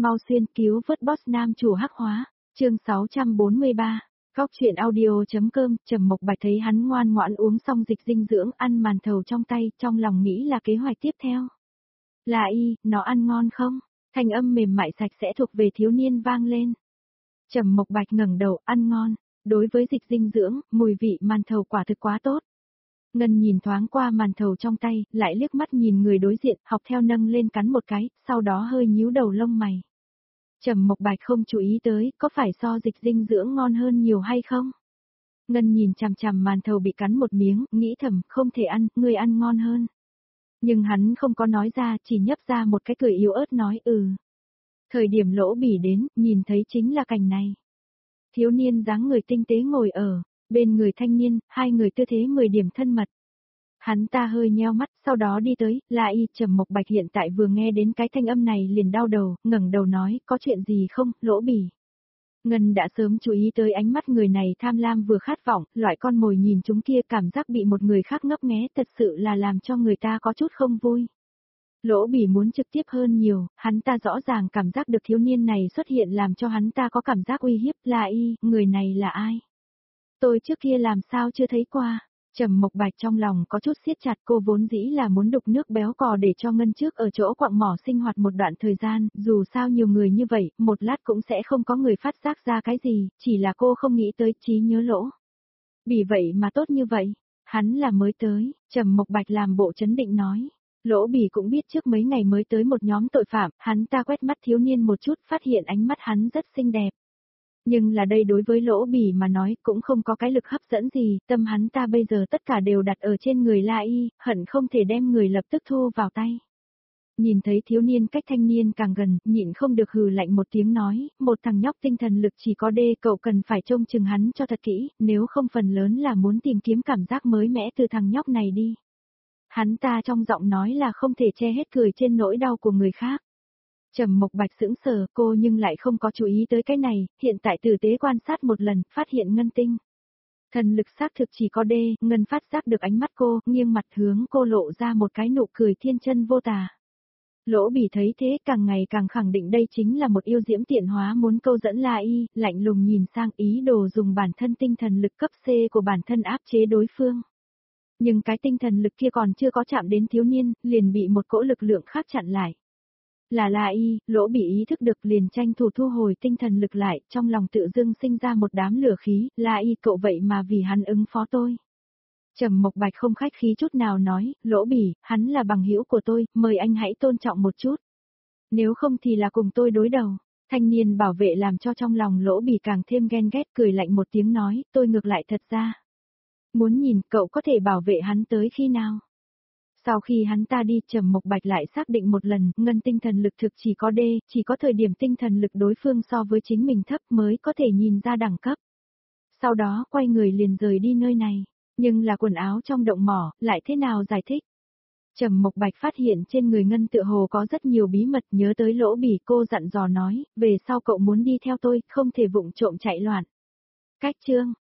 Mau xuyên cứu vớt boss nam chủ hắc hóa, chương 643. Góc truyện audio.com. Trầm Mộc Bạch thấy hắn ngoan ngoãn uống xong dịch dinh dưỡng, ăn màn thầu trong tay, trong lòng nghĩ là kế hoạch tiếp theo. Là nó ăn ngon không? Thanh âm mềm mại sạch sẽ thuộc về thiếu niên vang lên. Trầm Mộc Bạch ngẩng đầu, ăn ngon. Đối với dịch dinh dưỡng, mùi vị màn thầu quả thực quá tốt. Ngân nhìn thoáng qua màn thầu trong tay, lại liếc mắt nhìn người đối diện, học theo nâng lên cắn một cái, sau đó hơi nhíu đầu lông mày. Trầm Mộc Bạch không chú ý tới, có phải so dịch dinh dưỡng ngon hơn nhiều hay không? Ngân nhìn chằm chằm màn thầu bị cắn một miếng, nghĩ thầm, không thể ăn, ngươi ăn ngon hơn. Nhưng hắn không có nói ra, chỉ nhấp ra một cái cười yếu ớt nói Thời điểm Lỗ Bỉ đến, nhìn thấy chính là cảnh này. Thiếu niên dáng người tinh tế ngồi ở bên người thanh niên, hai người tư thế 10 điểm thân mật. Hắn ta hơi nheo mắt, sau đó đi tới, Trầm Mộc Bạch hiện tại vừa nghe đến cái thanh âm này liền đau đầu, ngẩng đầu nói, có chuyện gì không, Lỗ Bỉ. Ngân đã sớm chú ý tới ánh mắt người này tham lam vừa khát vọng, loại con mồi nhìn chúng kia cảm giác bị một người khác ngấp nghé thật sự là làm cho người ta có chút không vui. Lỗ Bỉ muốn trực tiếp hơn nhiều, hắn ta rõ ràng cảm giác được thiếu niên này xuất hiện làm cho hắn ta có cảm giác uy hiếp, người này là ai? Tôi trước kia làm sao chưa thấy qua. Trầm Mộc Bạch trong lòng có chút siết chặt, cô vốn dĩ là muốn đục nước béo cò để cho Ngân trước ở chỗ quặng mỏ sinh hoạt một đoạn thời gian, dù sao nhiều người như vậy, một lát cũng sẽ không có người phát giác ra cái gì, chỉ là cô không nghĩ tới trí nhớ Lỗ Bỉ vậy mà tốt như vậy. Hắn là mới tới, Trầm Mộc Bạch làm bộ trấn định nói. Lỗ Bỉ cũng biết trước mấy ngày mới tới một nhóm tội phạm, hắn ta quét mắt thiếu niên một chút, phát hiện ánh mắt hắn rất xinh đẹp. Nhưng là đây đối với Lỗ Bỉ mà nói cũng không có cái lực hấp dẫn gì, tâm hắn ta bây giờ tất cả đều đặt ở trên người hận không thể đem người lập tức thu vào tay. Nhìn thấy thiếu niên cách thanh niên càng gần, nhịn không được hừ lạnh một tiếng nói, một thằng nhóc tinh thần lực chỉ có đê, cậu cần phải trông chừng hắn cho thật kỹ, nếu không phần lớn là muốn tìm kiếm cảm giác mới mẻ từ thằng nhóc này đi. Hắn ta trong giọng nói là không thể che hết cười trên nỗi đau của người khác. Trầm Mộc Bạch sững sờ, cô nhưng lại không có chú ý tới cái này, hiện tại tử tế quan sát một lần, phát hiện Ngân tinh thần lực xác thực chỉ có đê, Ngân phát giác được ánh mắt cô, nghiêng mặt hướng cô lộ ra một cái nụ cười thiên chân vô tà. Lỗ Bỉ thấy thế càng ngày càng khẳng định đây chính là một yêu diễm tiện hóa muốn câu dẫn lạnh lùng nhìn sang ý đồ dùng bản thân tinh thần lực cấp C của bản thân áp chế đối phương. Nhưng cái tinh thần lực kia còn chưa có chạm đến thiếu niên, liền bị một cỗ lực lượng khác chặn lại. Lỗ Bỉ ý thức được liền tranh thủ thu hồi tinh thần lực lại, trong lòng tự dưng sinh ra một đám lửa khí, cậu vậy mà vì hắn ứng phó tôi. Trầm Mộc Bạch không khách khí chút nào nói, Lỗ Bỉ, hắn là bằng hữu của tôi, mời anh hãy tôn trọng một chút. Nếu không thì là cùng tôi đối đầu. Thanh niên bảo vệ làm cho trong lòng Lỗ Bỉ càng thêm ghen ghét, cười lạnh một tiếng nói, tôi ngược lại thật ra muốn nhìn cậu có thể bảo vệ hắn tới khi nào. Sau khi hắn ta đi, Trầm Mộc Bạch lại xác định một lần, Ngân tinh thần lực thực chỉ có đê, chỉ có thời điểm tinh thần lực đối phương so với chính mình thấp mới có thể nhìn ra đẳng cấp. Sau đó quay người liền rời đi nơi này, nhưng là quần áo trong động mỏ, lại thế nào giải thích? Trầm Mộc Bạch phát hiện trên người Ngân tựa hồ có rất nhiều bí mật, nhớ tới Lỗ Bỉ, cô dặn dò nói, về sau cậu muốn đi theo tôi, không thể vụng trộm chạy loạn. Cách chương